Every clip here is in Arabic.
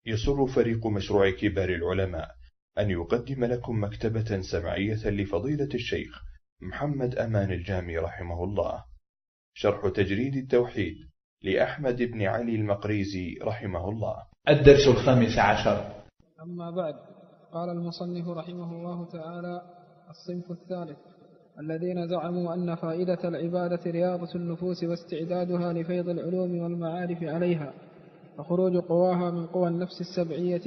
يسر فريق مشروع كبار العلماء أن يقدم لكم مكتبة سمعية لفضيلة الشيخ محمد أمان الجامي رحمه الله، شرح تجريد التوحيد لأحمد بن علي المقريزي رحمه الله. الدرس 15. أما بعد، قال المصنف رحمه الله تعالى: الصنف الثالث الذين زعموا أن فائدة العبادة رياضة النفوس واستعدادها لفيض العلوم والمعارف عليها، فخروج قواها من قوى النفس السبعية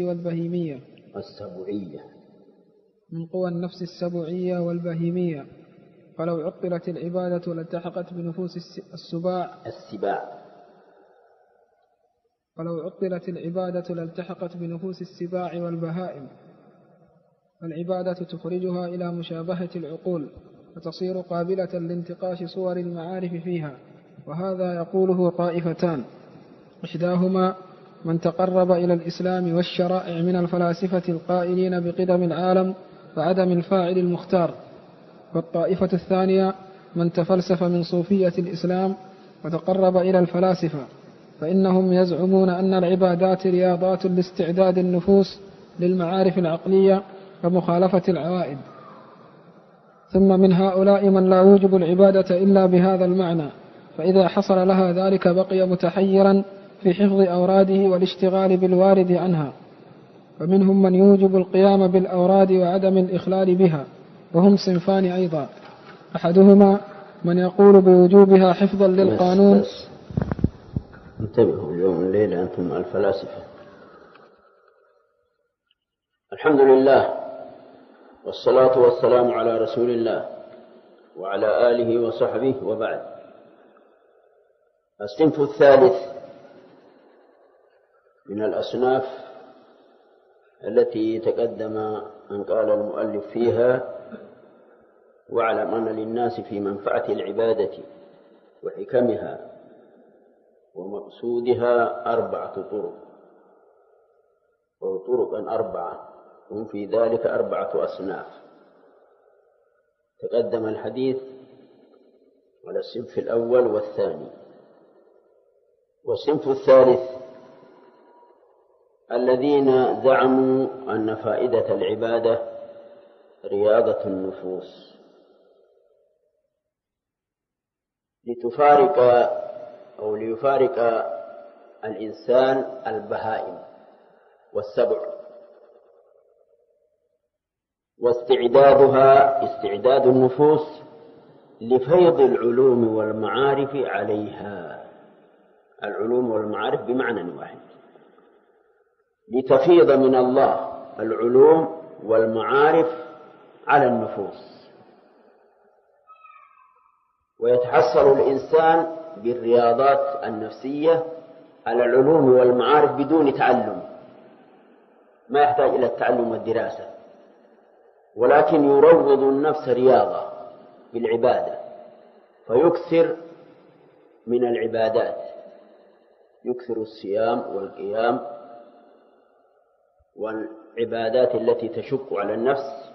والبهيمية، فلو عطلت العبادة لالتحقت بنفوس السباع والبهائم، فالعبادة تخرجها إلى مشابهة العقول، فتصير قابلة لانتقاش صور المعارف فيها. وهذا يقوله طائفتان: إحداهما من تقرب إلى الإسلام والشرائع من الفلاسفة القائلين بقدم العالم وعدم الفاعل المختار، والطائفة الثانية من تفلسف من صوفية الإسلام وتقرب إلى الفلاسفة، فإنهم يزعمون أن العبادات رياضات لاستعداد النفوس للمعارف العقلية ومخالفة العوائد. ثم من هؤلاء من لا يوجب العبادة إلا بهذا المعنى، فإذا حصل لها ذلك بقي متحيرا في حفظ أوراده والاشتغال بالوارد عنها. ومنهم من يوجب القيام بالأوراد وعدم الإخلال بها، وهم صنفان أيضا: أحدهما من يقول بوجوبها حفظا للقانون. انتبهوا اليوم الليلة أنتم الفلاسفة. الحمد لله والصلاة والسلام على رسول الله وعلى آله وصحبه، وبعد. الصنف الثالث من الأصناف التي تقدم أن قال المؤلف فيها: واعلم أن للناس في منفعة العبادة وحكمها ومقصودها 4 طرق، وطرقا 4، هم في ذلك 4 أصناف. تقدم الحديث على الصنف الأول والثاني. والصنف الثالث الذين زعموا أن فائدة العبادة رياضة النفوس ليفارق الإنسان البهائم والسبع، واستعدادها استعداد النفوس لفيض العلوم والمعارف عليها. العلوم والمعارف بمعنى واحد، لتفيض من الله العلوم والمعارف على النفوس، ويتحصل الإنسان بالرياضات النفسية على العلوم والمعارف بدون تعلم، ما يحتاج إلى التعلم والدراسة، ولكن يروض النفس رياضة بالعبادة، فيكثر من العبادات، يكثر الصيام والقيام والعبادات التي تشق على النفس.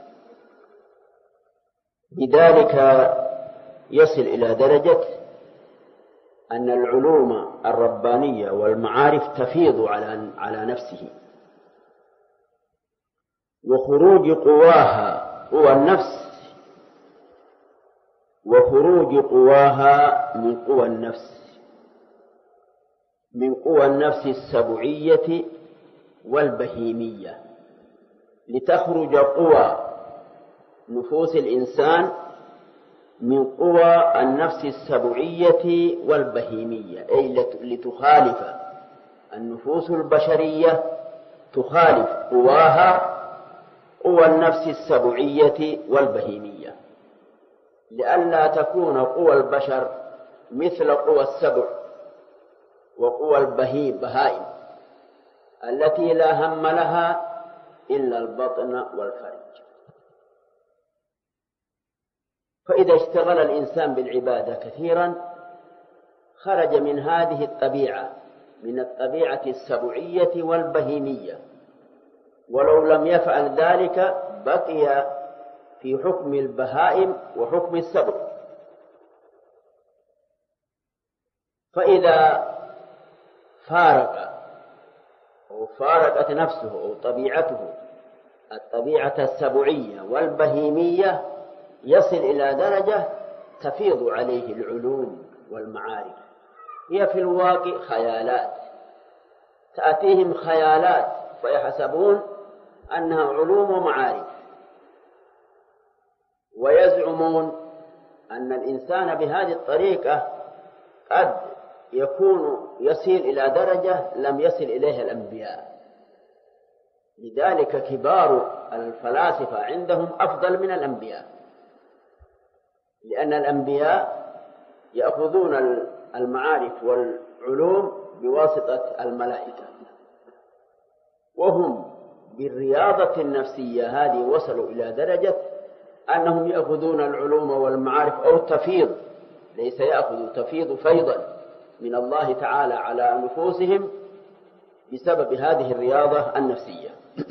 بذلك يصل إلى درجة أن العلوم الربانية والمعارف تفيض على نفسه، وخروج قواها قوى النفس، وخروج قواها من قوى النفس السبعية والبهيمية، لتخرج قوى نفوس الإنسان من قوى النفس السبعية والبهيمية، أي لتخالف النفوس البشرية، تخالف قواها قوى النفس السبعية والبهيمية، لئلا تكون قوى البشر مثل قوى السبع وقوى البهائم التي لا هم لها إلا البطن والفرج. فإذا اشتغل الإنسان بالعبادة كثيرا خرج من هذه الطبيعة، من الطبيعة السبعية والبهيمية، ولو لم يفعل ذلك بقي في حكم البهائم وحكم السبع. فإذا فارق أو فارقت نفسه أو طبيعته الطبيعة السبعية والبهيمية يصل إلى درجة تفيض عليه العلوم والمعارف. هي في الواقع خيالات، تأتيهم خيالات فيحسبون أنها علوم ومعارف، ويزعمون أن الإنسان بهذه الطريقة قد يكون يصل إلى درجة لم يصل إليها الأنبياء. لذلك كبار الفلاسفة عندهم أفضل من الأنبياء، لأن الأنبياء يأخذون المعارف والعلوم بواسطة الملائكة، وهم بالرياضة النفسية هذه وصلوا إلى درجة أنهم يأخذون العلوم والمعارف أو تفيض، ليس يأخذ تفيض فيضا من الله تعالى على نفوسهم بسبب هذه الرياضة النفسية.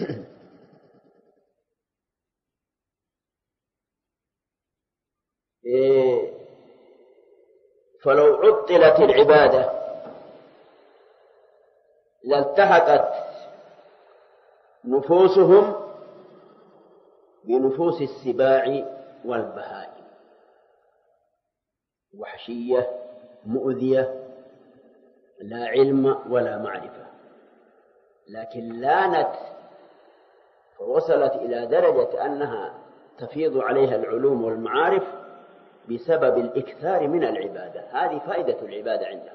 فلو عطلت العبادة لالتحقت نفوسهم بنفوس السباع والبهائم، وحشية مؤذية لا علم ولا معرفة، لكن لانت فوصلت إلى درجة أنها تفيض عليها العلوم والمعارف بسبب الإكثار من العبادة. هذه فائدة العبادة عندهم،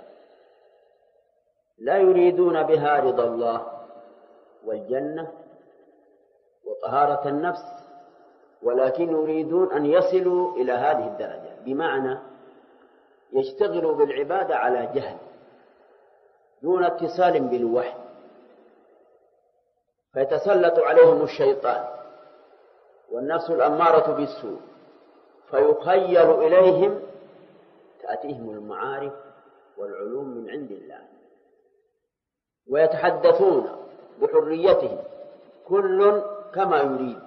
لا يريدون بها رضا الله والجنة وطهارة النفس، ولكن يريدون أن يصلوا إلى هذه الدرجة، بمعنى يشتغلوا بالعبادة على جهل دون اتصال بالوحي، فيتسلط عليهم الشيطان والنفس الأمارة بالسوء، فيخيل إليهم تأتيهم المعارف والعلوم من عند الله، ويتحدثون بحريتهم كل كما يريد،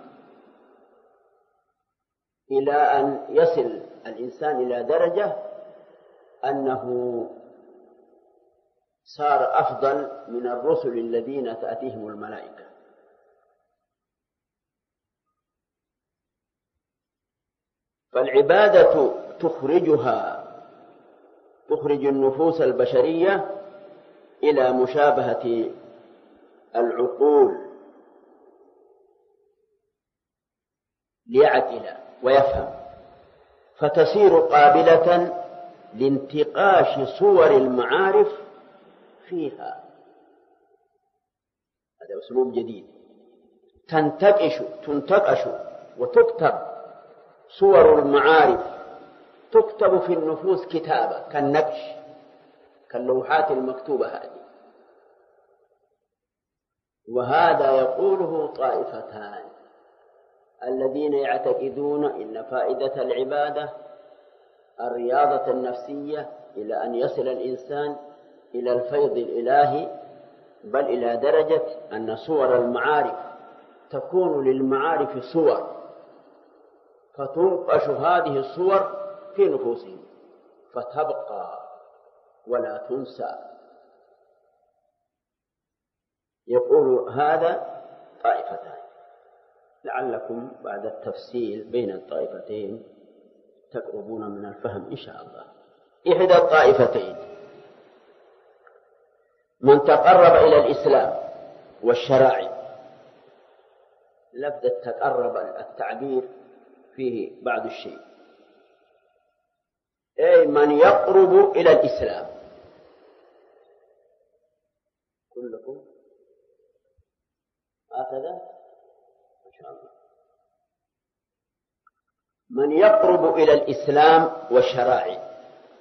إلى أن يصل الإنسان إلى درجة أنه صار أفضل من الرسل الذين تأتيهم الملائكة. فالعبادة تخرج النفوس البشرية إلى مشابهة العقول ليعقل ويفهم، فتصير قابلة لانتقاش صور المعارف فيها. هذا أسلوب جديد، تنتقش وتكتب صور المعارف، تكتب في النفوس كتابة كالنقش، كاللوحات المكتوبة هذه. وهذا يقوله طائفتان: الذين يعتقدون إن فائدة العبادة الرياضة النفسية إلى أن يصل الإنسان إلى الفيض الإلهي، بل إلى درجة أن صور المعارف تكون للمعارف صور، فتنقش هذه الصور في نفوسهم فتبقى ولا تنسى. يقول هذا طائفتان، لعلكم بعد التفصيل بين الطائفتين تقربون من الفهم إن شاء الله. إحدى الطائفتين من تقرب إلى الإسلام والشرائع. لفظ تقرب التعبير فيه بعض الشيء، أي من يقرب إلى الإسلام. كلكم هكذا ما شاء الله. من يقرب إلى الإسلام والشرائع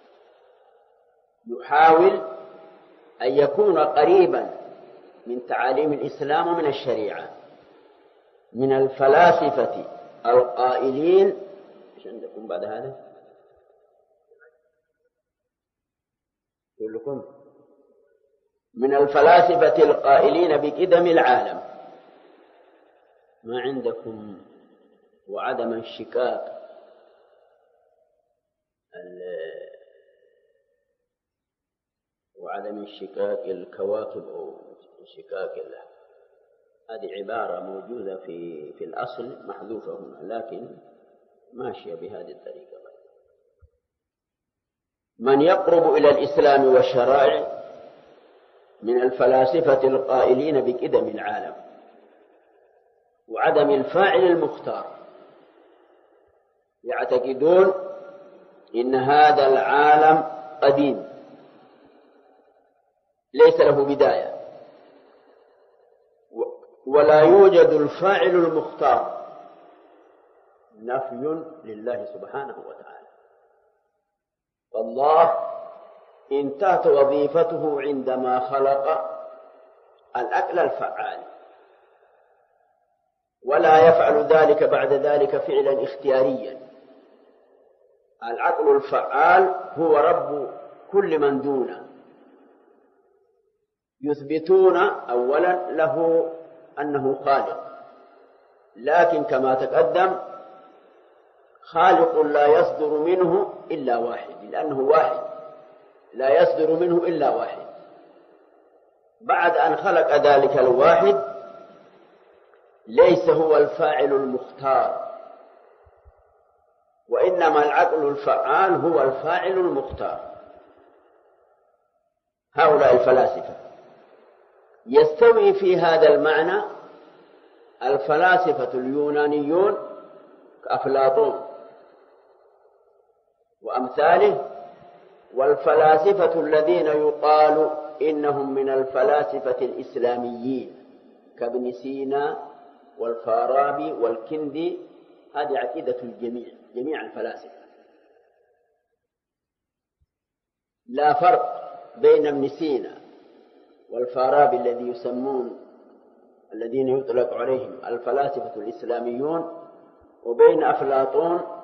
يحاول أن يكون قريبا من تعاليم الإسلام ومن الشريعة، من الفلاسفة القائلين. إيش عندكم بعد هذا؟ كلكم من الفلاسفة القائلين بقدم العالم، ما عندكم وعدم انشقاق الكواكب أو وانشكاك له. هذه عبارة موجودة في الأصل محذوفة هنا، لكن ماشية بهذه الطريقة. من يقرب إلى الإسلام والشرائع من الفلاسفة القائلين بقدم العالم وعدم الفاعل المختار، يعتقدون إن هذا العالم قديم ليس له بداية، ولا يوجد الفاعل المختار، نفي لله سبحانه وتعالى. فالله انتهت وظيفته عندما خلق العقل الفعال، ولا يفعل ذلك بعد ذلك فعلا اختياريا. العقل الفعال هو رب كل من دونه. يثبتون أولا له أنه خالق، لكن كما تقدم خالق لا يصدر منه إلا واحد، لأنه واحد لا يصدر منه إلا واحد. بعد أن خلق ذلك الواحد ليس هو الفاعل المختار، وإنما العقل الفعال هو الفاعل المختار. هؤلاء الفلاسفة يستوي في هذا المعنى الفلاسفة اليونانيون كأفلاطون وأمثاله، والفلاسفة الذين يقال إنهم من الفلاسفة الإسلاميين كابن سينا والفارابي والكندي. هذه عقيدة الجميع، جميع الفلاسفة. لا فرق بين ابن سينا والفارابي الذين يطلق عليهم الفلاسفة الإسلاميون وبين أفلاطون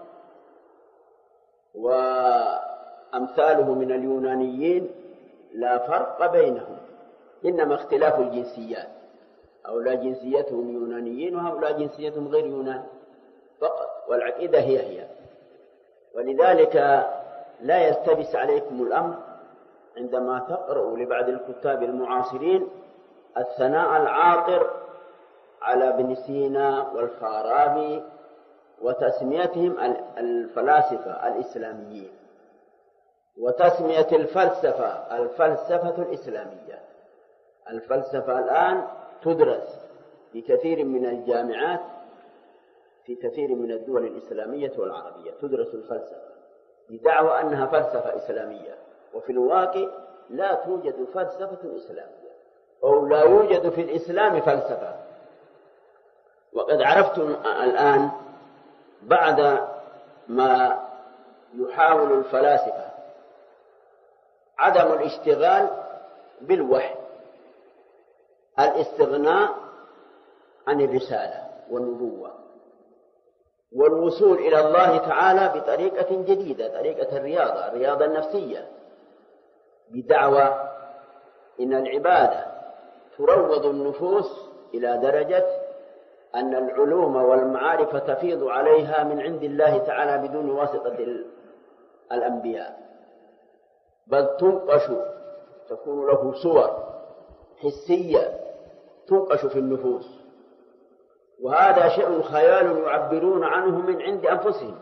وأمثاله من اليونانيين. لا فرق بينهم، إنما اختلاف الجنسيات. هؤلاء جنسيتهم يونانيين وهؤلاء جنسيتهم غير يونان فقط، والعقيدة هي. ولذلك لا يلتبس عليكم الأمر عندما تقرأوا لبعض الكتاب المعاصرين الثناء العاطر على ابن سينا والفارابي وتسميتهم الفلاسفة الإسلاميين، وتسمية الفلسفة الإسلامية. الفلسفة الآن تدرس في كثير من الجامعات في كثير من الدول الإسلامية والعربية، تدرس الفلسفة بدعوى أنها فلسفة إسلامية، وفي الواقع لا توجد فلسفة إسلامية، أو لا يوجد في الإسلام فلسفة. وقد عرفتم الآن بعد ما يحاول الفلاسفة عدم الاشتغال بالوحي، الاستغناء عن الرسالة والنبوة، والوصول إلى الله تعالى بطريقة جديدة، طريقة الرياضة النفسية، بدعوى إن العبادة تروض النفوس إلى درجة أن العلوم والمعارف تفيض عليها من عند الله تعالى بدون واسطة الأنبياء، بل تنقش، تكون له صور حسية تنقش في النفوس. وهذا شيء خيال يعبرون عنه من عند أنفسهم،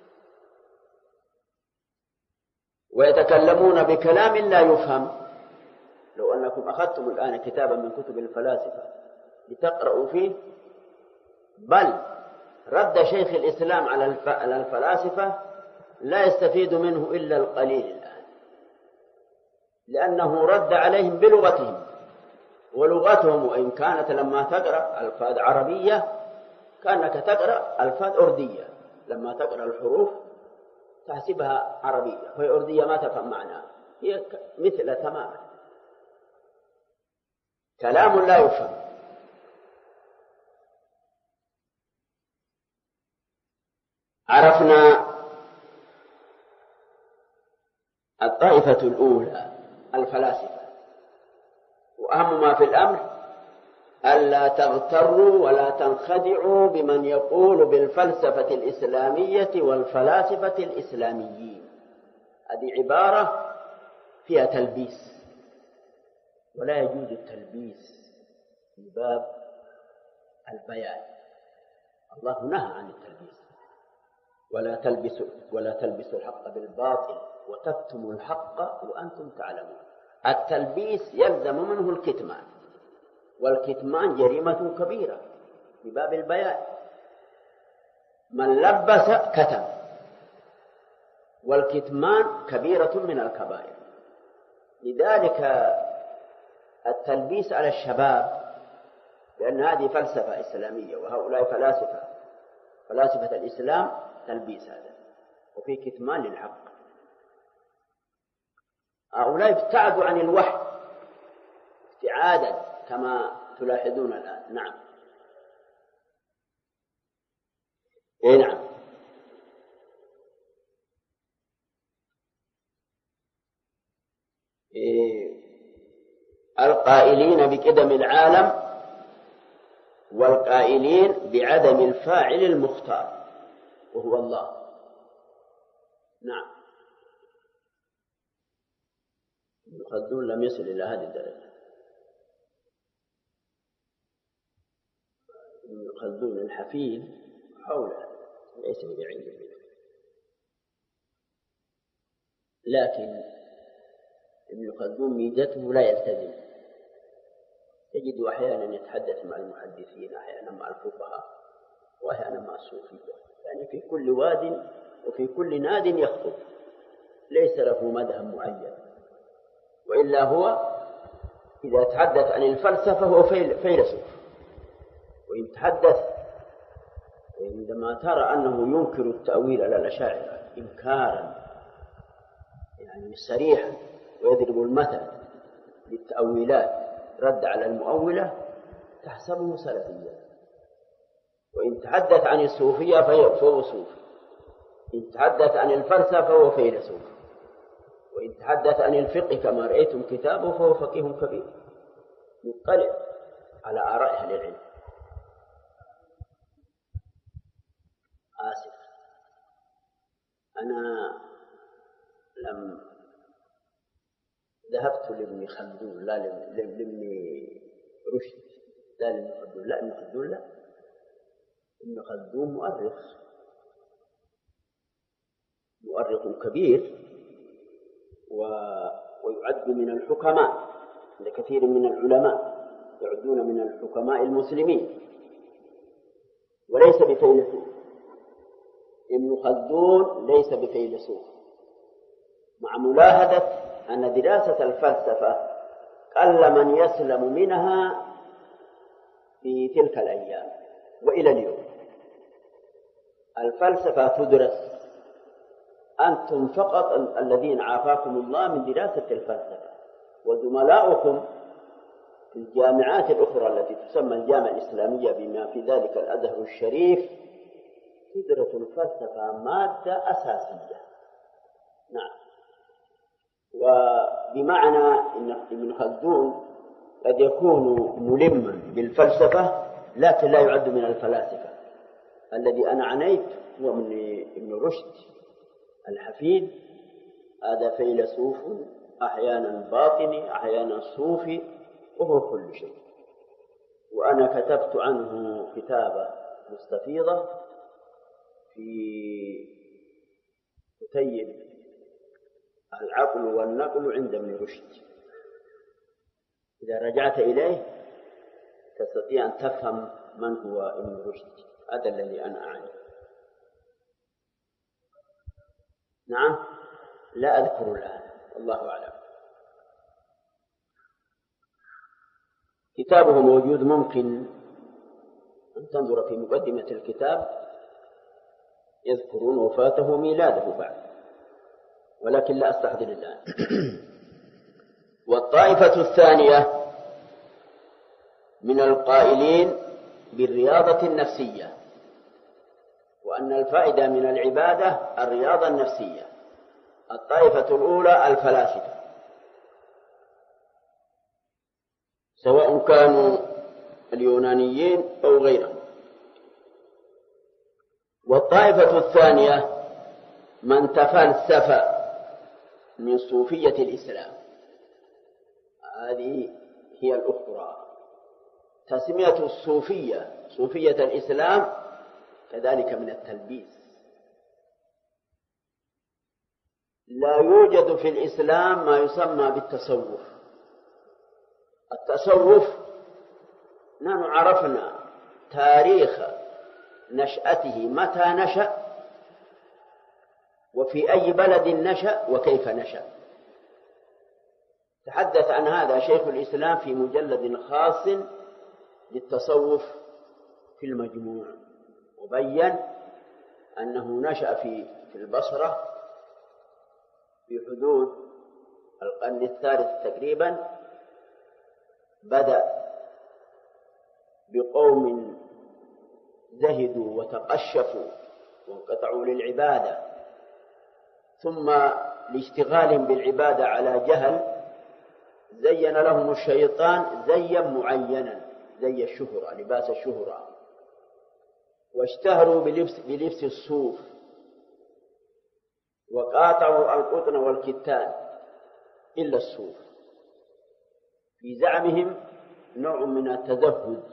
ويتكلمون بكلام لا يفهم. لو أنكم أخذتم الآن كتابا من كتب الفلاسفة لتقرأوا فيه، بل رد شيخ الإسلام على الفلاسفة لا يستفيد منه إلا القليل الآن، لأنه رد عليهم بلغتهم، ولغتهم وإن كانت لما تقرأ ألفاظ عربية كأنك تقرأ ألفاظ أردية، لما تقرأ الحروف تحسبها عربية وهي أردية ما تفهم معناها، هي مثل تماما، كلام لا يفهم. عرفنا الطائفة الأولى الفلاسفة، وأهم ما في الأمر ألا تغتروا ولا تنخدعوا بمن يقول بالفلسفة الإسلامية والفلاسفة الإسلاميين. هذه عبارة فيها تلبيس، ولا يجوز التلبيس في باب البيان. الله نهى عن التلبيس، ولا تلبسوا الحق بالباطل وتكتموا الحق وأنتم تعلمون. التلبيس يلزم منه الكتمان، والكتمان جريمة كبيرة في باب البيان. من لبس كتم، والكتمان كبيرة من الكبائر. لذلك التلبيس على الشباب، لأن هذه فلسفة إسلامية، وهؤلاء فلاسفة الإسلام تلبيس هذا، وفي كتمان للحق. هؤلاء ابتعدوا عن الوحي ابتعادا كما تلاحظون الآن. نعم. نعم. القائلين بقدم العالم والقائلين بعدم الفاعل المختار وهو الله. نعم. ابن خلدون لم يصل إلى هذه الدرجة. ابن خلدون الحفيد حوله ليس بعيد منه، لكن ابن خلدون ميزته لا يلتزم. تجد أحيانا يتحدث مع المحدثين، أحيانا مع الفقهاء، وأحيانا مع الصوفية، يعني في كل واد وفي كل ناد يخطب، ليس له مذهب معين. وإلا هو إذا تحدث عن الفلسفة هو فيلسوف. وإن تحدث، عندما ترى أنه ينكر التأويل على الأشاعرة إنكارا يعني صريحا، ويضرب المثل للتأويلات رد على المؤولة، تحسبه سلفيا. وإن تحدث عن الصوفية فهو صوفي، إن تحدث عن الفلسفة فهو فيلسوف، وإن تحدث عن الفقه كما رأيتم كتابه فهو فقيه كبير يطلع على آراء أهل العلم. آسف، أنا لم ذهبت لابن خلدون، لا لابن رشد، لا لابن خلدون، لا ابن خلدون، لا ابن خلدون مؤرخ كبير ويعد من الحكماء عند كثير من العلماء، يعدون من الحكماء المسلمين، وليس بفيلسوف. ابن خلدون ليس بفيلسوف، مع ملاحظة أن دراسة الفلسفة قل من يسلم منها في تلك الأيام وإلى اليوم. الفلسفة تدرس، أنتم فقط الذين عافاكم الله من دراسة الفلسفة، وزملاؤكم في الجامعات الأخرى التي تسمى الجامعة الإسلامية بما في ذلك الأزهر الشريف تدرس الفلسفة مادة أساسية. نعم. وبمعنى أن ابن خلدون قد يكون ملما بالفلسفة لكن لا يعد من الفلاسفة. الذي أنا عنيت هو من ابن رشد الحفيد، هذا فيلسوف أحيانا باطني أحيانا صوفي، وهو كل شيء. وأنا كتبت عنه كتابة مستفيضة في كتيب العقل والنقل عند ابن رشد. إذا رجعت إليه تستطيع أن تفهم من هو ابن رشد. هذا الذي أنا أعني. نعم، لا أذكر الآن، الله أعلم. كتابه موجود، ممكن أن تنظر في مقدمة الكتاب، يذكرون وفاته وميلاده بعد، ولكن لا أستحضر الآن. والطائفة الثانية من القائلين بالرياضة النفسية، وأن الفائدة من العبادة الرياضة النفسية. الطائفة الأولى الفلاسفة، سواء كانوا اليونانيين أو غيرهم. والطائفة الثانية من تفلسف من صوفية الإسلام، هذه هي الأخرى. تسمية الصوفية صوفية الإسلام كذلك من التلبيس. لا يوجد في الإسلام ما يسمى بالتصوف. التصوف نحن عرفنا تاريخ نشأته، متى نشأ وفي أي بلد نشأ وكيف نشأ. تحدث عن هذا شيخ الإسلام في مجلد خاص للتصوف في المجموع، وبين أنه نشأ في البصرة في حدود القرن الثالث تقريبا. بدأ بقوم زهدوا وتقشفوا وانقطعوا للعبادة، ثم لاشتغالهم بالعبادة على جهل زين لهم الشيطان زيا معينا، زي الشهرة، لباس الشهرة، واشتهروا بلبس الصوف، وقاطعوا القطن والكتان إلا الصوف، في زعمهم نوع من التزهد.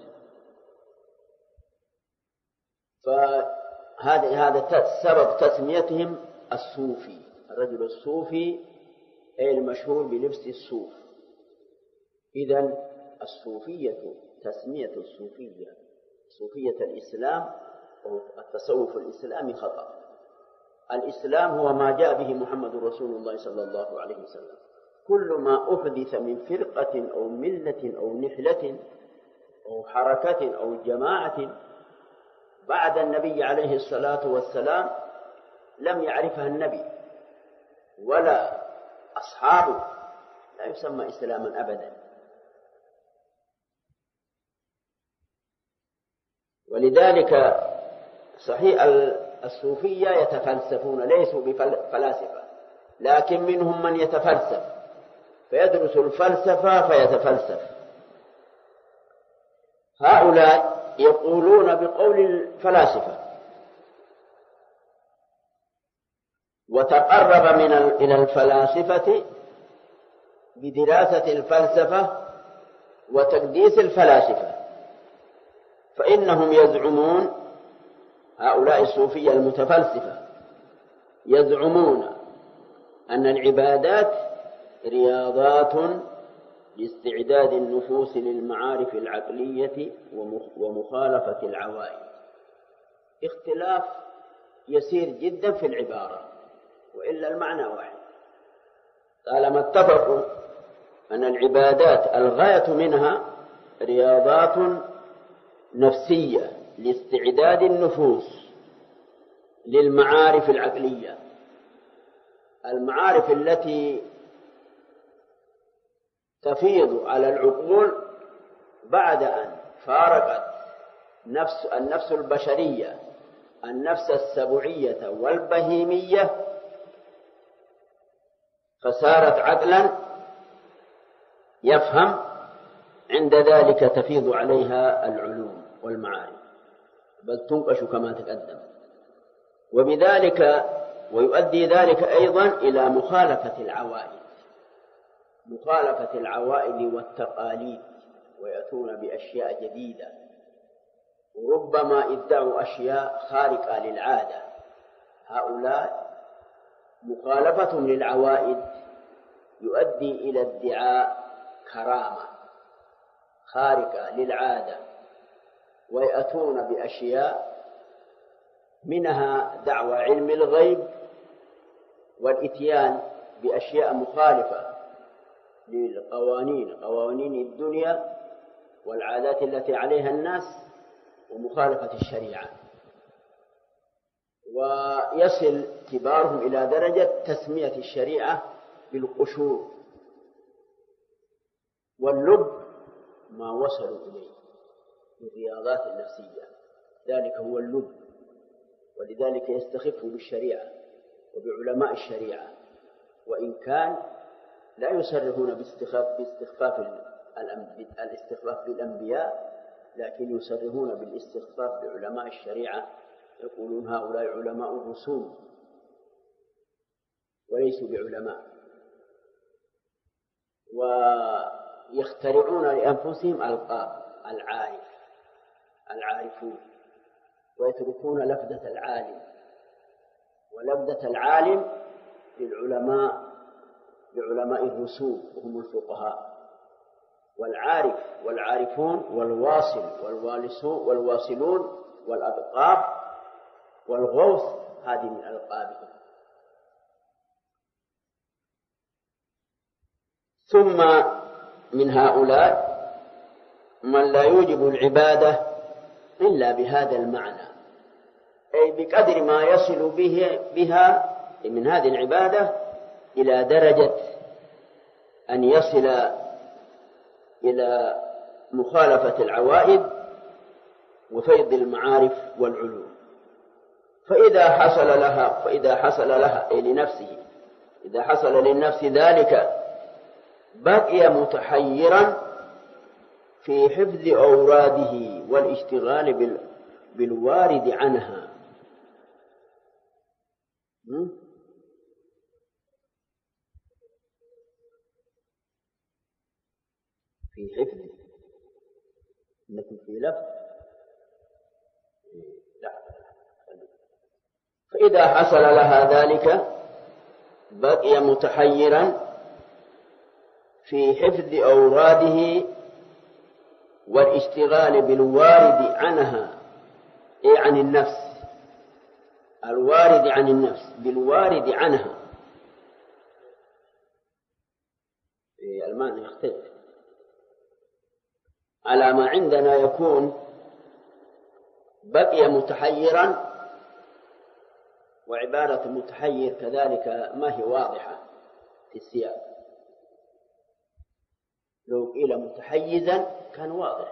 فهذا سبب تسميتهم الصوفي، الرجل الصوفي أي المشهور بلبس الصوف. إذن الصوفية تسمية الصوفية صوفية الإسلام أو التصوف الإسلامي خطأ. الإسلام هو ما جاء به محمد رسول الله صلى الله عليه وسلم. كل ما أحدث من فرقة أو ملة أو نحلة أو حركة أو جماعة بعد النبي عليه الصلاة والسلام لم يعرفها النبي ولا أصحابه لا يسمى إسلاما أبدا. ولذلك صحيح الصوفية يتفلسفون، ليسوا بفلاسفة، لكن منهم من يتفلسف فيدرس الفلسفة فيتفلسف. هؤلاء يقولون بقول الفلاسفة، وتقرب إلى الفلاسفة بدراسة الفلسفة وتقديس الفلاسفة، فإنهم يزعمون، هؤلاء الصوفية المتفلسفة يزعمون أن العبادات رياضات لاستعداد النفوس للمعارف العقلية ومخالفة العوائد. اختلاف يسير جدا في العبارة، وإلا المعنى واحد. طالما اتفقوا أن العبادات الغاية منها رياضات نفسية لاستعداد النفوس للمعارف العقلية، المعارف التي تفيض على العقول بعد أن فارقت النفس البشرية النفس السبوعية والبهيمية فصارت عقلا يفهم، عند ذلك تفيض عليها العلوم والمعارف، بل تنقش كما تقدم. وبذلك ويؤدي ذلك أيضا إلى مخالفة العوائد والتقاليد، ويأتون بأشياء جديدة، وربما ادعوا أشياء خارقة للعادة. هؤلاء مخالفتهم للعوائد يؤدي إلى ادعاء كرامة خارقة للعادة، ويأتون بأشياء منها دعوى علم الغيب، والإتيان بأشياء مخالفة قوانين الدنيا والعادات التي عليها الناس، ومخالفة الشريعة. ويصل كبارهم إلى درجة تسمية الشريعة بالقشور، واللب ما وصلوا إليه من الرياضات النفسية، ذلك هو اللب. ولذلك يستخفوا بالشريعة وبعلماء الشريعة، وإن كان لا يصرحون بالاستخفاف بالأنبياء، لكن يصرحون بالاستخفاف بعلماء الشريعة. يقولون هؤلاء علماء الرسوم وليسوا بعلماء، ويخترعون لأنفسهم ألقاب. العارفون، ويتركون لفظة العالم، ولفظة العالم لعلماء الرسوم وهم الفقهاء، والعارف والعارفون والواصل والواصلون والأبقاب والغوث، هذه من ألقابهم. ثم من هؤلاء من لا يوجب العبادة إلا بهذا المعنى، أي بقدر ما يصل بها من هذه العبادة إلى درجة أن يصل إلى مخالفة العوائد وفيض المعارف والعلوم. فإذا حصل لها أي لنفسه، إذا حصل للنفس ذلك بقي متحيرا في حفظ أوراده والاشتغال بالوارد عنها. في حفظ إنكم في لفظ لا. فإذا حصل لها ذلك بقي متحيرا في حفظ أوراده والاشتغال بالوارد عنها، أي عن النفس، الوارد عن النفس بالوارد عنها. المعنى يختلف على ما عندنا، يكون بقي متحيرا، وعبارة متحير كذلك ما هي واضحة في السياق. لو قيل متحيزا كان واضح.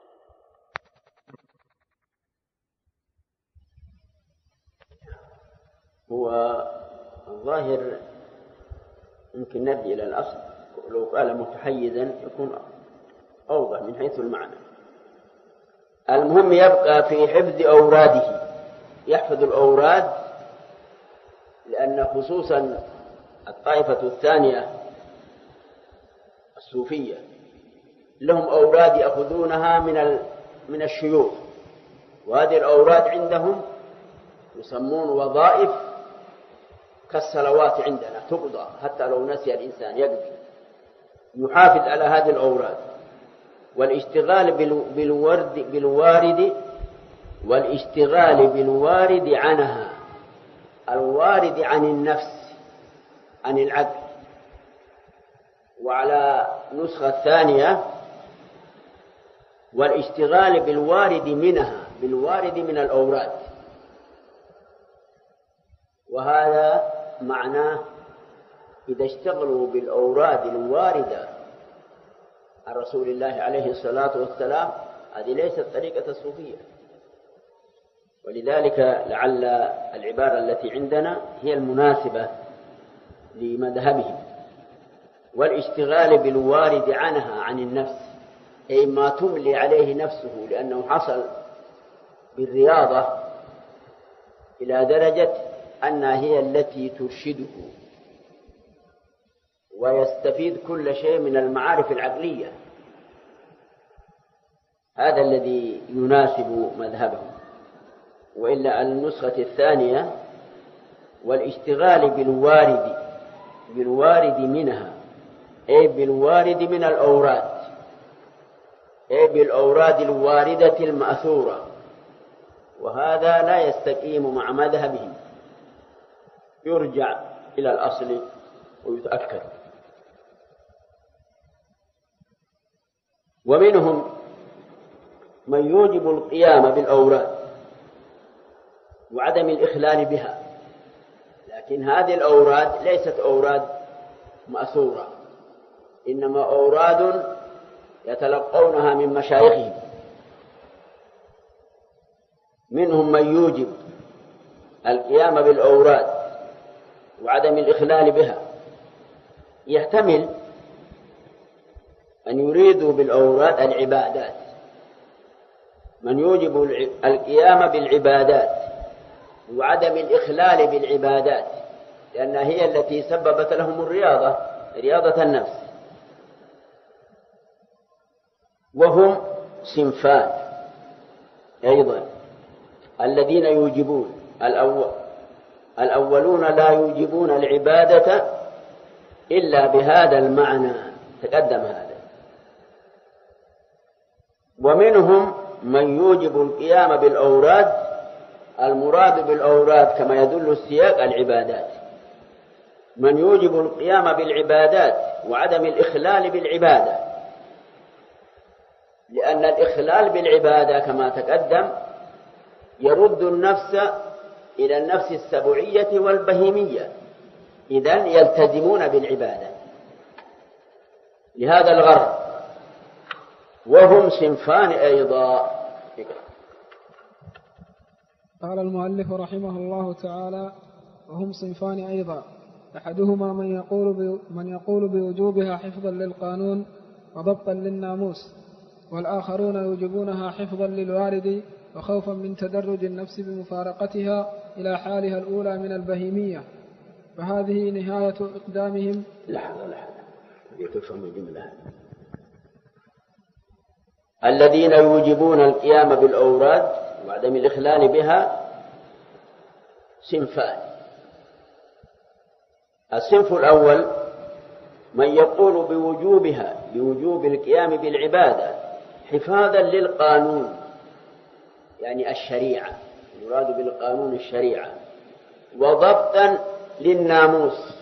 هو الظاهر يمكن نرجع إلى الأصل، لو قال متحيزا يكون أوضح من حيث المعنى. المهم يبقى في حفظ أوراده، يحفظ الأوراد، لأن خصوصا الطائفة الثانية الصوفية لهم أوراد يأخذونها من الشيوخ، وهذه الأوراد عندهم يسمون وظائف كالصلوات عندنا تقضى، حتى لو نسي الإنسان يقضي، يحافظ على هذه الأوراد. والاشتغال بالوارد عنها، الوارد عن النفس عن العقل. وعلى نسخة ثانية والاشتغال بالوارد منها، بالوارد من الأوراد. وهذا معناه إذا اشتغلوا بالأوراد الواردة عن رسول الله عليه الصلاة والسلام، هذه ليست طريقة الصوفية. ولذلك لعل العبارة التي عندنا هي المناسبة لمذهبهم. والاشتغال بالوارد عنها عن النفس، أي ما تملي عليه نفسه، لأنه حصل بالرياضة إلى درجة أنها هي التي ترشده ويستفيد كل شيء من المعارف العقلية. هذا الذي يناسب مذهبهم. وإلا النسخة الثانية والاشتغال بالوارد منها، أي بالوارد من الأوراد، أي بالأوراد الواردة المأثورة. وهذا لا يستقيم مع مذهبهم، يرجع إلى الأصل ويتأكد. ومنهم من يوجب القيام بالأوراد وعدم الإخلال بها، لكن هذه الأوراد ليست أوراد مأثورة، إنما أوراد يتلقونها من مشايخهم. منهم من يوجب القيام بالأوراد وعدم الإخلال بها، يحتمل أن يريدوا بالأوراد العبادات. من يوجب القيام بالعبادات وعدم الإخلال بالعبادات، لأنها هي التي سببت لهم رياضة النفس. وهم صنفان أيضا: الذين يوجبون الأولون لا يوجبون العبادة إلا بهذا المعنى، تقدم هذا. ومنهم من يوجب القيام بالأوراد، المراد بالأوراد كما يدل السياق العبادات، من يوجب القيام بالعبادات وعدم الإخلال بالعبادة، لأن الإخلال بالعبادة كما تقدم يرد النفس إلى النفس السبعية والبهيمية، إذن يلتزمون بالعبادة لهذا الغرض. وهم صنفان أيضا. قال المؤلف رحمه الله تعالى: وهم صنفان أيضا: أحدهما من يقول بوجوبها حفظا للقانون وضبطا للناموس، والآخرون يوجبونها حفظا للوارد وخوفا من تدرج النفس بمفارقتها إلى حالها الأولى من البهيمية، فهذه نهاية إقدامهم. الذين يوجبون القيام بالأوراد وعدم الإخلال بها صنفان: الصنف الأول من يقول بوجوبها، بوجوب القيام بالعبادة حفاظا للقانون، يعني الشريعة، يراد بالقانون الشريعة، وضبطا للناموس،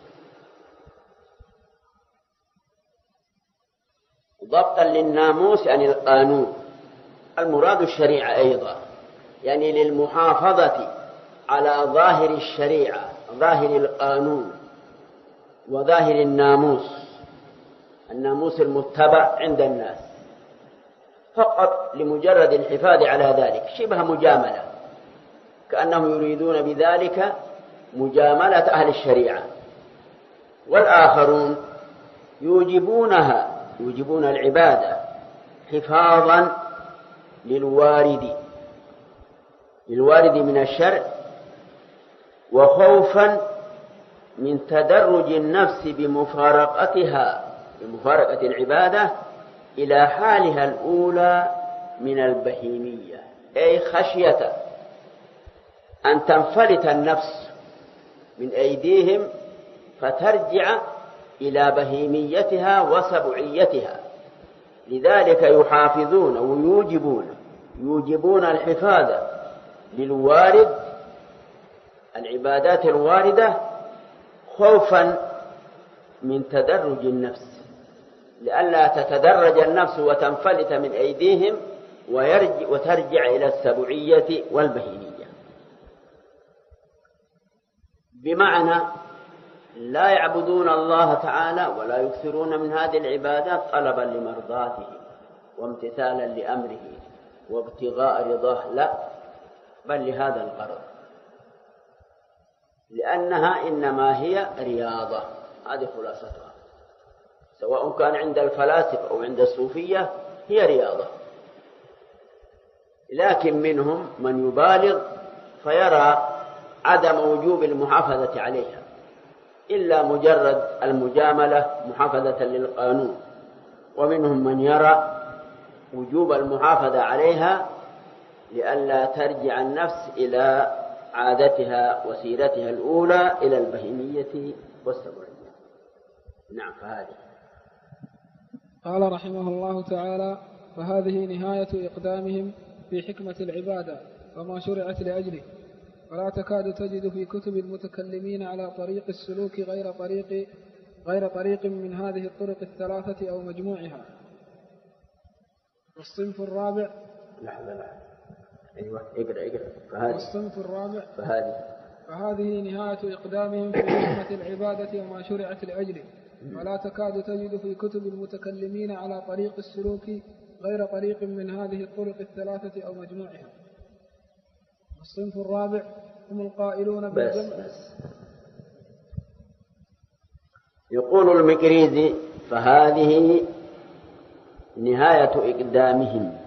ضبطا للناموس يعني القانون، المراد الشريعة أيضا، يعني للمحافظة على ظاهر الشريعة، ظاهر القانون وظاهر الناموس المتبع عند الناس، فقط لمجرد الحفاظ على ذلك، شبه مجاملة، كأنهم يريدون بذلك مجاملة أهل الشريعة. والآخرون يوجبون العبادة حفاظا للوارد من الشرع، وخوفا من تدرج النفس بمفارقة العبادة إلى حالها الأولى من البهيمية، أي خشية أن تنفلت النفس من أيديهم فترجع إلى بهيميتها وسبعيتها، لذلك يحافظون ويوجبون الحفاظ للوارد، العبادات الواردة، خوفا من تدرج النفس، لئلا تتدرج النفس وتنفلت من أيديهم وترجع إلى السبعية والبهيمية، بمعنى لا يعبدون الله تعالى ولا يكثرون من هذه العبادات طلبا لمرضاته وامتثالا لأمره وابتغاء رضاه، لا، بل لهذا الغرض، لأنها إنما هي رياضة، هذه خلاصتها، سواء كان عند الفلاسفة أو عند الصوفية هي رياضة. لكن منهم من يبالغ فيرى عدم وجوب المحافظة عليها إلا مجرد المجاملة محافظة للقانون، ومنهم من يرى وجوب المحافظة عليها لئلا ترجع النفس إلى عادتها وسيرتها الأولى إلى البهيمية والسبعية. نعم. فهذه قال رحمه الله تعالى: فهذه نهاية إقدامهم في حكمة العبادة وما شرعت لأجله، ولا تكاد تجد في كتب المتكلمين على طريق السلوك غير طريق من هذه الطرق الثلاثة أو مجموعها. والصنف الرابع والصنف الرابع فهذه نهاية إقدامهم في حكمة العبادة وما شرعت لأجله، ولا تكاد تجد في كتب المتكلمين على طريق السلوك غير طريق من هذه الطرق الثلاثة أو مجموعها. الصنف الرابع هم القائلون بالجمع. يقول المكريزي: فهذه نهاية إقدامهم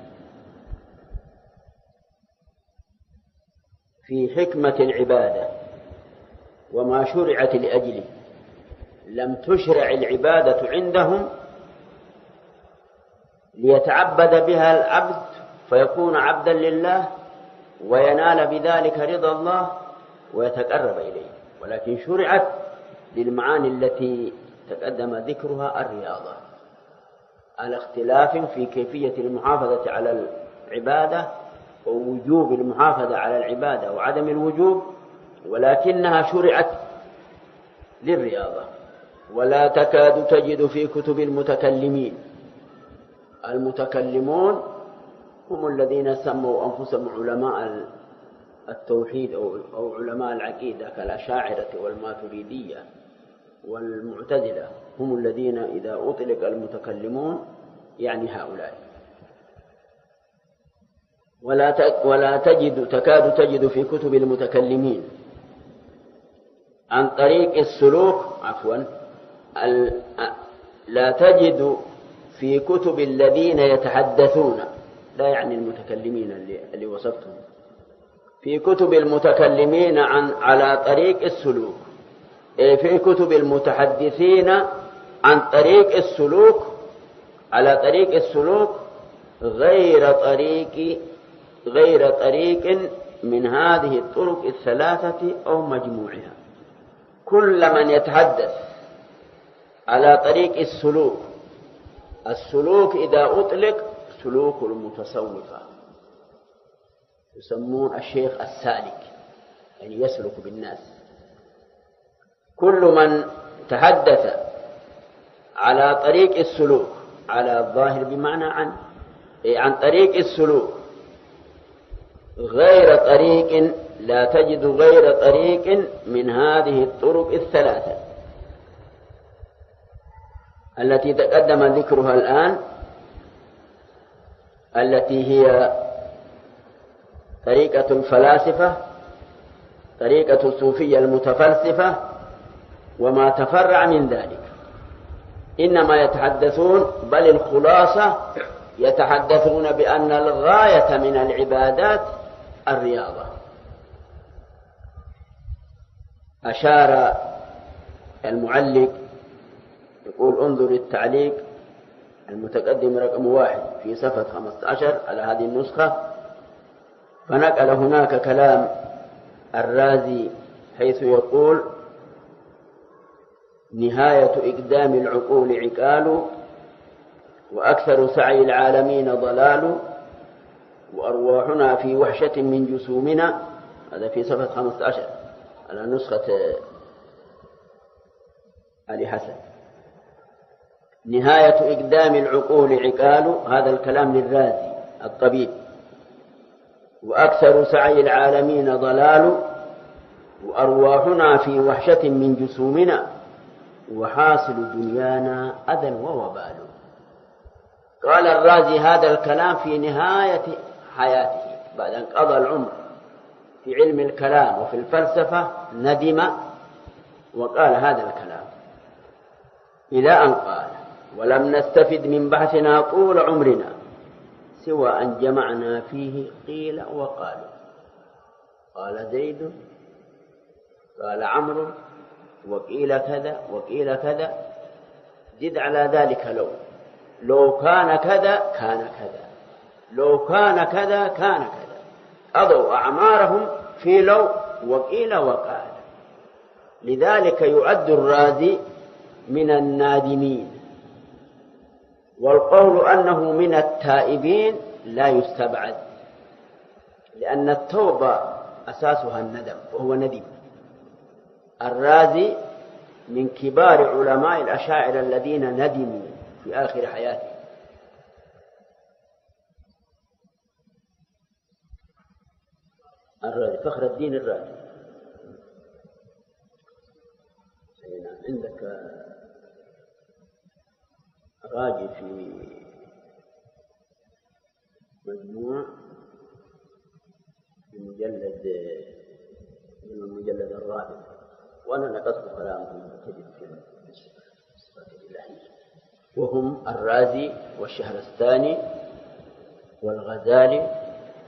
في حكمة العبادة وما شرعت لأجله. لم تشرع العبادة عندهم ليتعبد بها العبد فيكون عبدا لله وينال بذلك رضا الله ويتقرب إليه، ولكن شرعت للمعاني التي تقدم ذكرها الرياضة، على اختلاف في كيفية المحافظة على العبادة ووجوب المحافظة على العبادة وعدم الوجوب، ولكنها شرعت للرياضة. ولا تكاد تجد في كتب المتكلمين، المتكلمون هم الذين سموا أنفسهم علماء التوحيد أو علماء العقيدة كالأشاعرة والماتريدية والمعتزلة، هم الذين إذا أطلق المتكلمون يعني هؤلاء. ولا تكاد تجد في كتب المتكلمين عن طريق السلوك لا تجد في كتب الذين يتحدثون، لا يعني المتكلمين اللي وصفتهم، في كتب المتكلمين على طريق السلوك، في كتب المتحدثين عن طريق السلوك على طريق السلوك غير طريق من هذه الطرق الثلاثة أو مجموعها. كل من يتحدث على طريق السلوك إذا أطلق سلوك المتصوفة، يسمون الشيخ السالك، يعني يسلك بالناس. كل من تحدث على طريق السلوك، على الظاهر بمعنى عن طريق السلوك غير طريق، لا تجد غير طريق من هذه الطرق الثلاثة التي تقدم ذكرها الآن، التي هي طريقة الفلاسفة، طريقة الصوفية المتفلسفة وما تفرع من ذلك. إنما يتحدثون، بل الخلاصة يتحدثون بأن الغاية من العبادات الرياضة. أشار المعلق يقول انظر التعليق المتقدم رقم 1 في صفحة 15 على هذه النسخة، فنقل هناك كلام الرازي حيث يقول نهاية إقدام العقول عقال وأكثر سعي العالمين ضلال وأرواحنا في وحشة من جسومنا. هذا في صفحة 15 على نسخة علي حسن. نهاية إقدام العقول عقال، هذا الكلام للرازي الطبيب. وأكثر سعي العالمين ضلال وأرواحنا في وحشة من جسومنا وحاصل دنيانا أذى ووبال. قال الرازي هذا الكلام في نهاية حياته بعد أن قضى العمر في علم الكلام وفي الفلسفة، ندم وقال هذا الكلام إلى أن قال ولم نستفد من بحثنا طول عمرنا سوى أن جمعنا فيه قيل وقالوا. قال زيد، قال عمرو، وقيل كذا وقيل كذا، زد على ذلك لو كان كذا كان كذا، لو كان كذا كان كذا. قضوا أعمارهم في لو وقيل وقال. لذلك يعد الرازي من النادمين، والقول أنه من التائبين لا يستبعد، لأن التوبة أساسها الندم وهو ندم. الرازي من كبار علماء الأشاعرة الذين ندموا في آخر حياته. الرازي فخر الدين الرازي. عندك راجي في مجموع المجلد الرابع، وأنا نقصت كلامهم تجد في الصفات الإلهية، وهم الرازي والشهرستاني والغزالي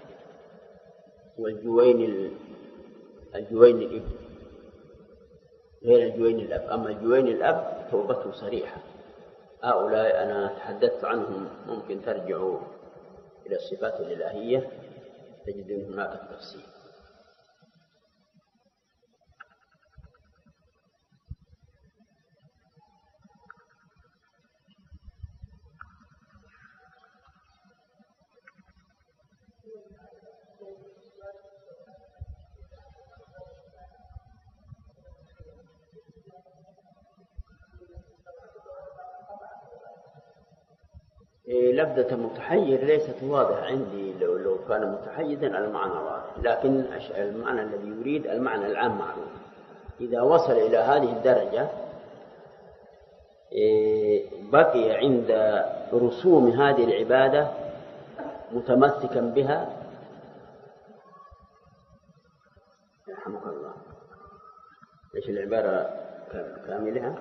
والجويني الابن، غير الجويني الأب. أما الجويني الأب توبته صريحة، هؤلاء أنا تحدثت عنهم، ممكن ترجعوا إلى الصفات الإلهية تجدون هناك التفصيل. لفظة متحير ليست واضحة عندي، لو كان متحيزا المعنى واضح، لكن المعنى الذي يريد المعنى العام معروف. إذا وصل إلى هذه الدرجة بقي عند رسوم هذه العبادة متمسكا بها. يرحمك الله، ايش العبارة كاملها؟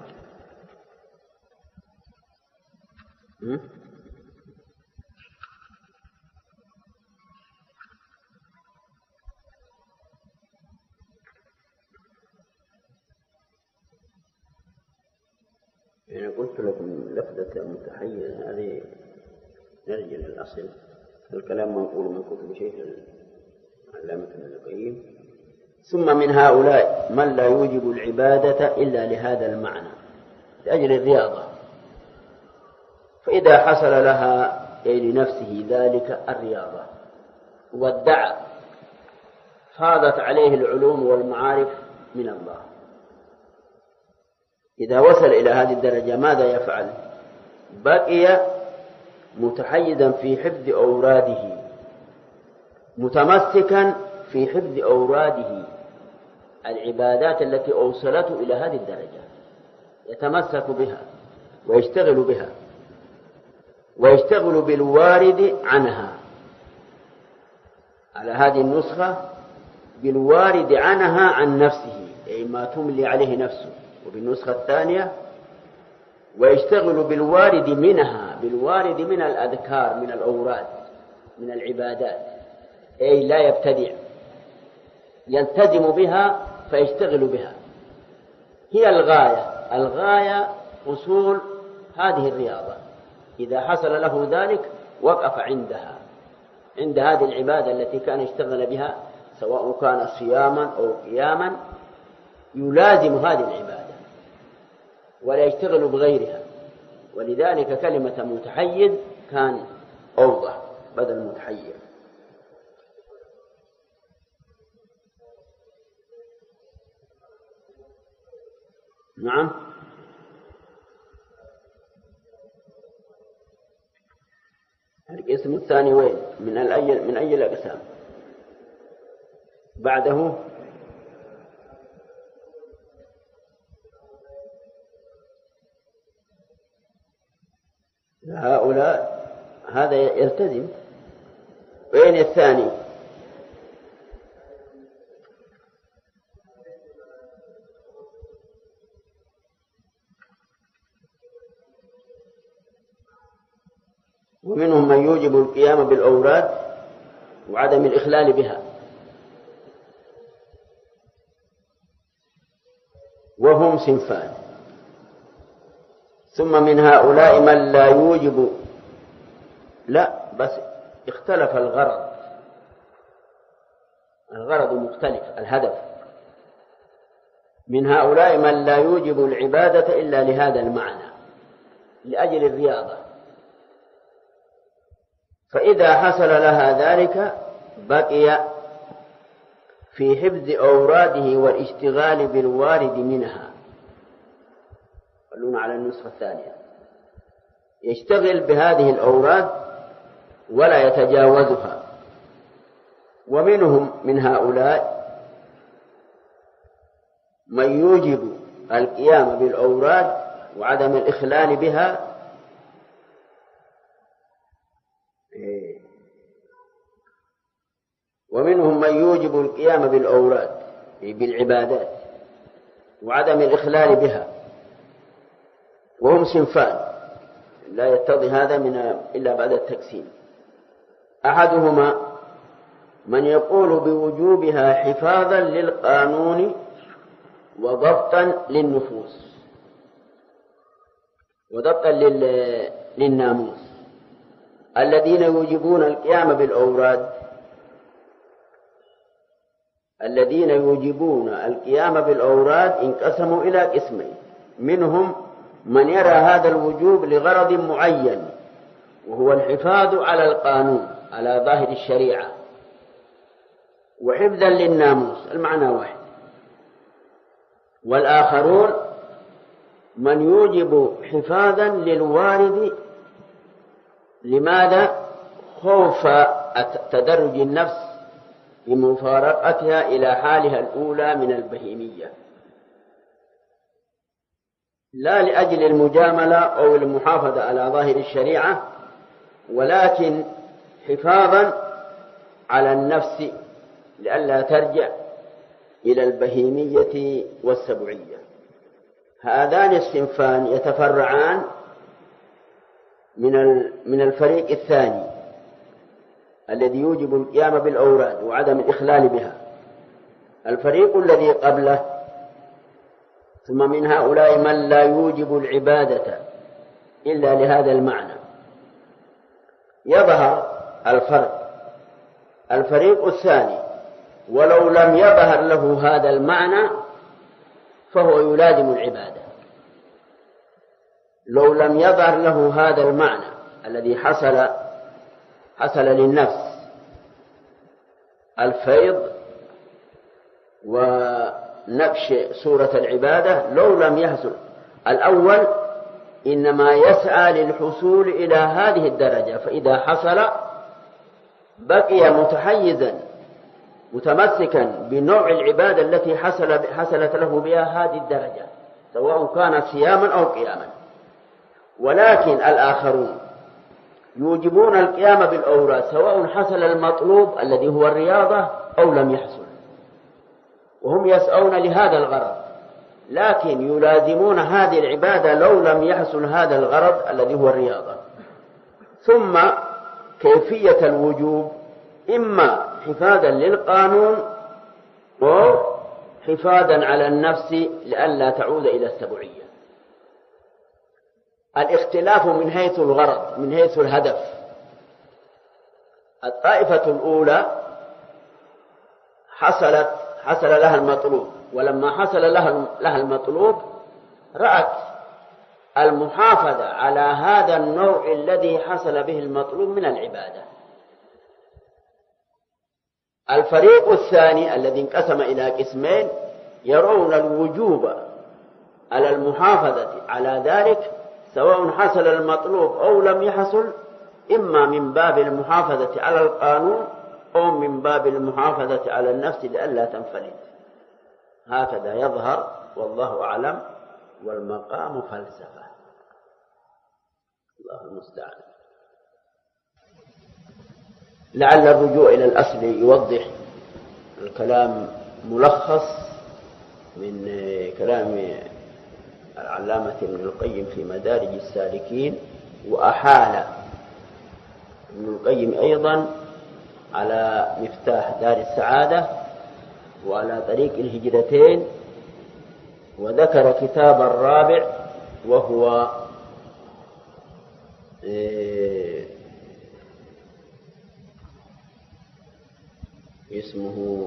أنا قلت لكم لفظة متحيز هذه نرجع للأصل، الكلام منقول من كتب شيخ العلامة ابن القيم. ثم من هؤلاء من لا يوجب العبادة إلا لهذا المعنى لأجل الرياضة، فإذا حصل لها أي لنفسه ذلك الرياضة وادعى فاضت عليه العلوم والمعارف من الله. إذا وصل إلى هذه الدرجة ماذا يفعل؟ بقي متحيزا في حفظ أوراده، متمسكا في حفظ أوراده العبادات التي أوصلته إلى هذه الدرجة، يتمسك بها ويشتغل بها، ويشتغل بالوارد عنها. على هذه النسخة بالوارد عنها عن نفسه، أي ما تملي عليه نفسه. وبالنسخة الثانية ويشتغل بالوارد منها، بالوارد من الأذكار، من الأوراد، من العبادات، أي لا يبتدع، يلتزم بها فيشتغل بها. هي الغاية حصول هذه الرياضة. إذا حصل له ذلك وقف عندها، عند هذه العبادة التي كان يشتغل بها، سواء كان صياما أو قياما، يلازم هذه العبادة ولا يشتغل بغيرها. ولذلك كلمة متحيز كان أوضح بدل متحير. نعم. القسم الثاني وين؟ من أي الأقسام بعده؟ هؤلاء هذا يلتزم. وين الثاني؟ ومنهم من يوجب القيام بالأوراد وعدم الإخلال بها، وهم صنفان. ثم من هؤلاء من لا يوجب، لا بس اختلف الغرض مختلف، الهدف. من هؤلاء من لا يوجب العبادة إلا لهذا المعنى، لأجل الرياضة، فإذا حصل لها ذلك بقي في حفظ أوراده والاشتغال بالوارد منها. خلونا على النسخة الثانية، يشتغل بهذه الأوراد ولا يتجاوزها. ومنهم من هؤلاء من يوجب القيام بالأوراد وعدم الإخلال بها، ومنهم من يوجب القيام بالأوراد بالعبادات وعدم الإخلال بها، وهم صنفان لا يتضح هذا إلا بعد التقسيم. أحدهما من يقول بوجوبها حفاظا للقانون وضبطا للنفوس، وضبطا للناموس الذين يوجبون القيام بالأوراد. الذين يوجبون القيام بالأوراد انقسموا إلى قسمين: منهم من يرى هذا الوجوب لغرض معين وهو الحفاظ على القانون على ظاهر الشريعة وحفظا للناموس، المعنى واحد. والآخرون من يوجب حفاظا للوارد. لماذا؟ خوف تدرج النفس بمفارقتها إلى حالها الأولى من البهيمية، لا لأجل المجاملة أو المحافظة على ظاهر الشريعة، ولكن حفاظا على النفس لئلا ترجع إلى البهيمية والسبعية. هذان الصنفان يتفرعان من الفريق الثاني الذي يوجب القيام بالأوراد وعدم الإخلال بها. الفريق الذي قبله ثم من هؤلاء من لا يوجب العبادة إلا لهذا المعنى. يظهر الفرق. الفريق الثاني ولو لم يظهر له هذا المعنى فهو يلازم العبادة. لو لم يظهر له هذا المعنى الذي حصل للنفس الفيض ونقش صورة العبادة، لو لم يحصل الأول إنما يسعى للحصول إلى هذه الدرجة، فإذا حصل بقي متحيزا متمسكا بنوع العبادة التي حصلت له بها هذه الدرجة، سواء كان صياما أو قياما. ولكن الآخرون يوجبون القيام بالأوراد سواء حصل المطلوب الذي هو الرياضة أو لم يحصل، وهم يسعون لهذا الغرض، لكن يلازمون هذه العبادة لو لم يحصل هذا الغرض الذي هو الرياضة. ثم كيفية الوجوب إما حفاظا للقانون أو حفاظا على النفس لئلا تعود إلى السبعية. الاختلاف من حيث الغرض، من حيث الهدف. الطائفة الأولى حصل لها المطلوب، ولما حصل لها المطلوب رأت المحافظة على هذا النوع الذي حصل به المطلوب من العبادة. الفريق الثاني الذي انقسم إلى قسمين يرون الوجوب على المحافظة على ذلك سواء حصل المطلوب أو لم يحصل، إما من باب المحافظة على القانون أو من باب المحافظة على النفس لئلا تنفلت. هكذا يظهر، والله أعلم، والمقام فلسفة. الله المستعان. لعل الرجوع إلى الأصل يوضح الكلام ملخص من كلام العلامة ابن القيم في مدارج السالكين، وأحال ابن القيم أيضا على مفتاح دار السعادة وعلى طريق الهجرتين، وذكر كتاب الرابع وهو اسمه،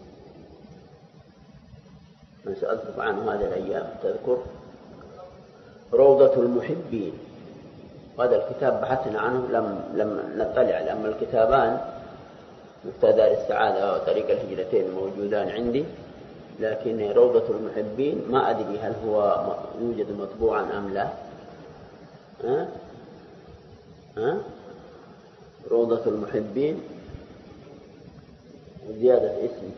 من سألتك عنه هذه الأيام تذكر، روضة المحبين. هذا الكتاب بحثنا عنه لم نطلع، لأما الكتابان مفتاح دار السعادة وطريق الهجرتين موجودان عندي، لكن روضة المحبين ما أدري هل هو يوجد مطبوعا أم لا. روضة المحبين زيادة اسم،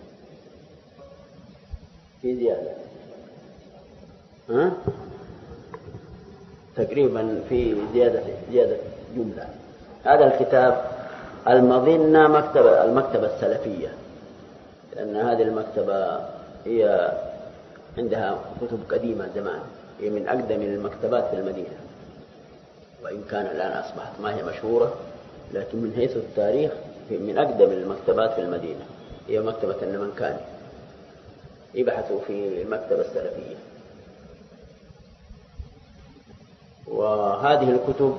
في زيادة تقريبا في زيادة جملة. هذا الكتاب المظنة المكتبة السلفية، لأن هذه المكتبة هي عندها كتب قديمة زمان، هي من أقدم المكتبات في المدينة، وإن كان الآن أصبحت ما هي مشهورة، لكن من حيث التاريخ هي من أقدم المكتبات في المدينة، هي مكتبة النمنكاني. يبحثوا في المكتبة السلفية. وهذه الكتب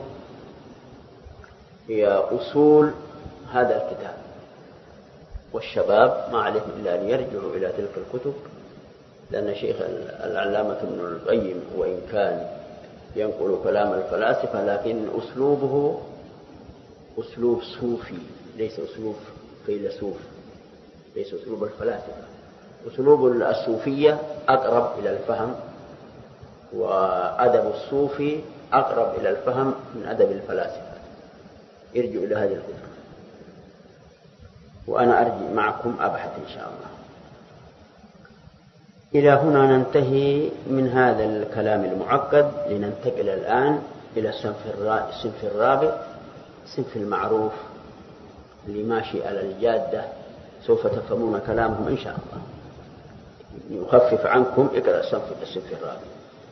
هي أصول هذا الكتاب، والشباب ما عليهم إلا أن يرجعوا إلى تلك الكتب، لأن شيخ العلامة ابن القيم وإن كان ينقل كلام الفلاسفة لكن أسلوبه أسلوب صوفي، ليس أسلوب فيلسوف، ليس أسلوب الفلاسفة. أسلوب الصوفية أقرب إلى الفهم، وأدب الصوفي أقرب إلى الفهم من أدب الفلاسفة. ارجعوا إلى هذه الكتب، وأنا أرجع معكم أبحث إن شاء الله. إلى هنا ننتهي من هذا الكلام المعقد، لننتقل الآن إلى الصنف الرابع، الصنف المعروف اللي ماشي على الجادة، سوف تفهمون كلامهم إن شاء الله. يخفف عنكم اقرأ الصنف الرابع.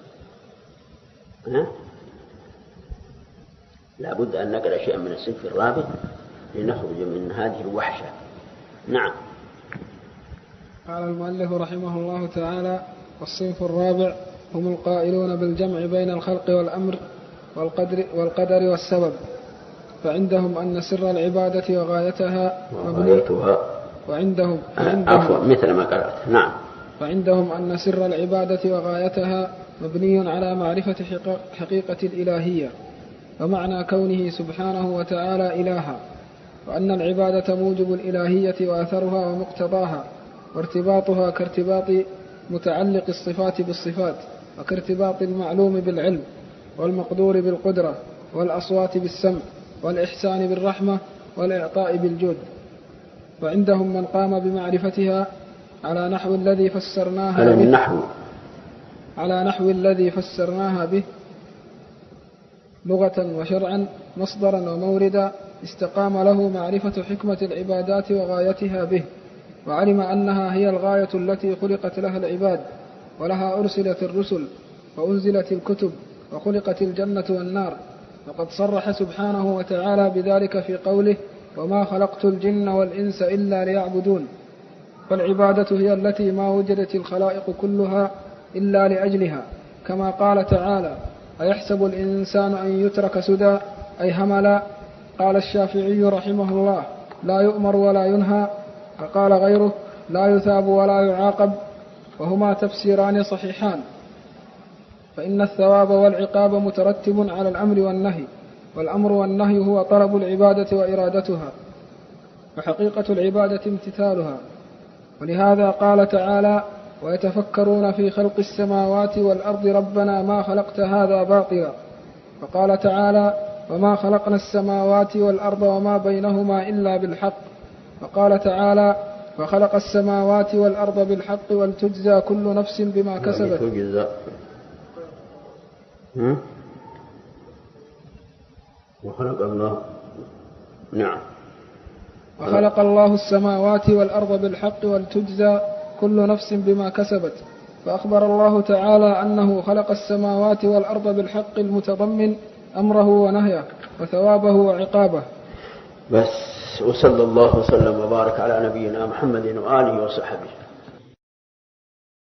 لا بد أن نقرأ شيئا من الصنف الرابع لنخرج من هذه الوحشة. نعم. قال المؤلف رحمه الله تعالى: والصنف الرابع هم القائلون بالجمع بين الخلق والأمر والقدر والسبب، فعندهم أن سر العبادة وغايتها مثل ما قرأت. نعم. فعندهم أن سر العبادة وغايتها مبني على معرفة حقيقة الإلهية ومعنى كونه سبحانه وتعالى إلها، وأن العبادة موجب الإلهية وأثرها ومقتضاها، وارتباطها كارتباط متعلق الصفات بالصفات، وكارتباط المعلوم بالعلم، والمقدور بالقدرة، والأصوات بالسمع، والإحسان بالرحمة، والإعطاء بالجود. وعندهم من قام بمعرفتها على نحو الذي فسرناها به لغة وشرعا مصدرا وموردا، استقام له معرفة حكمة العبادات وغايتها به، وعلم أنها هي الغاية التي خلقت لها العباد، ولها أرسلت الرسل وأنزلت الكتب وخلقت الجنة والنار. وقد صرح سبحانه وتعالى بذلك في قوله: وما خلقت الجن والإنس إلا ليعبدون. فالعبادة هي التي ما وجدت الخلائق كلها إلا لأجلها، كما قال تعالى: أيحسب الإنسان أن يترك سدى أي هملا. قال الشافعي رحمه الله: لا يؤمر ولا ينهى. فقال غيره: لا يثاب ولا يعاقب. وهما تفسيران صحيحان، فإن الثواب والعقاب مترتب على الأمر والنهي، والأمر والنهي هو طلب العبادة وإرادتها، وحقيقة العبادة امتثالها. ولهذا قال تعالى: ويتفكرون في خلق السماوات والأرض ربنا ما خلقت هذا باطلا. وقال تعالى: وما خلقنا السماوات والأرض وما بينهما إلا بالحق. وقال تعالى: وخلق السماوات والأرض بالحق ولتجزى كل نفس بما كسبت. وخلق الله. نعم. وخلق الله السماوات والأرض بالحق ولتجزى كل نفس بما كسبت. فأخبر الله تعالى أنه خلق السماوات والأرض بالحق المتضمن أمره ونهيه وثوابه وعقابه. بس. وصلى الله وسلم وبارك على نبينا محمد وآله وصحبه.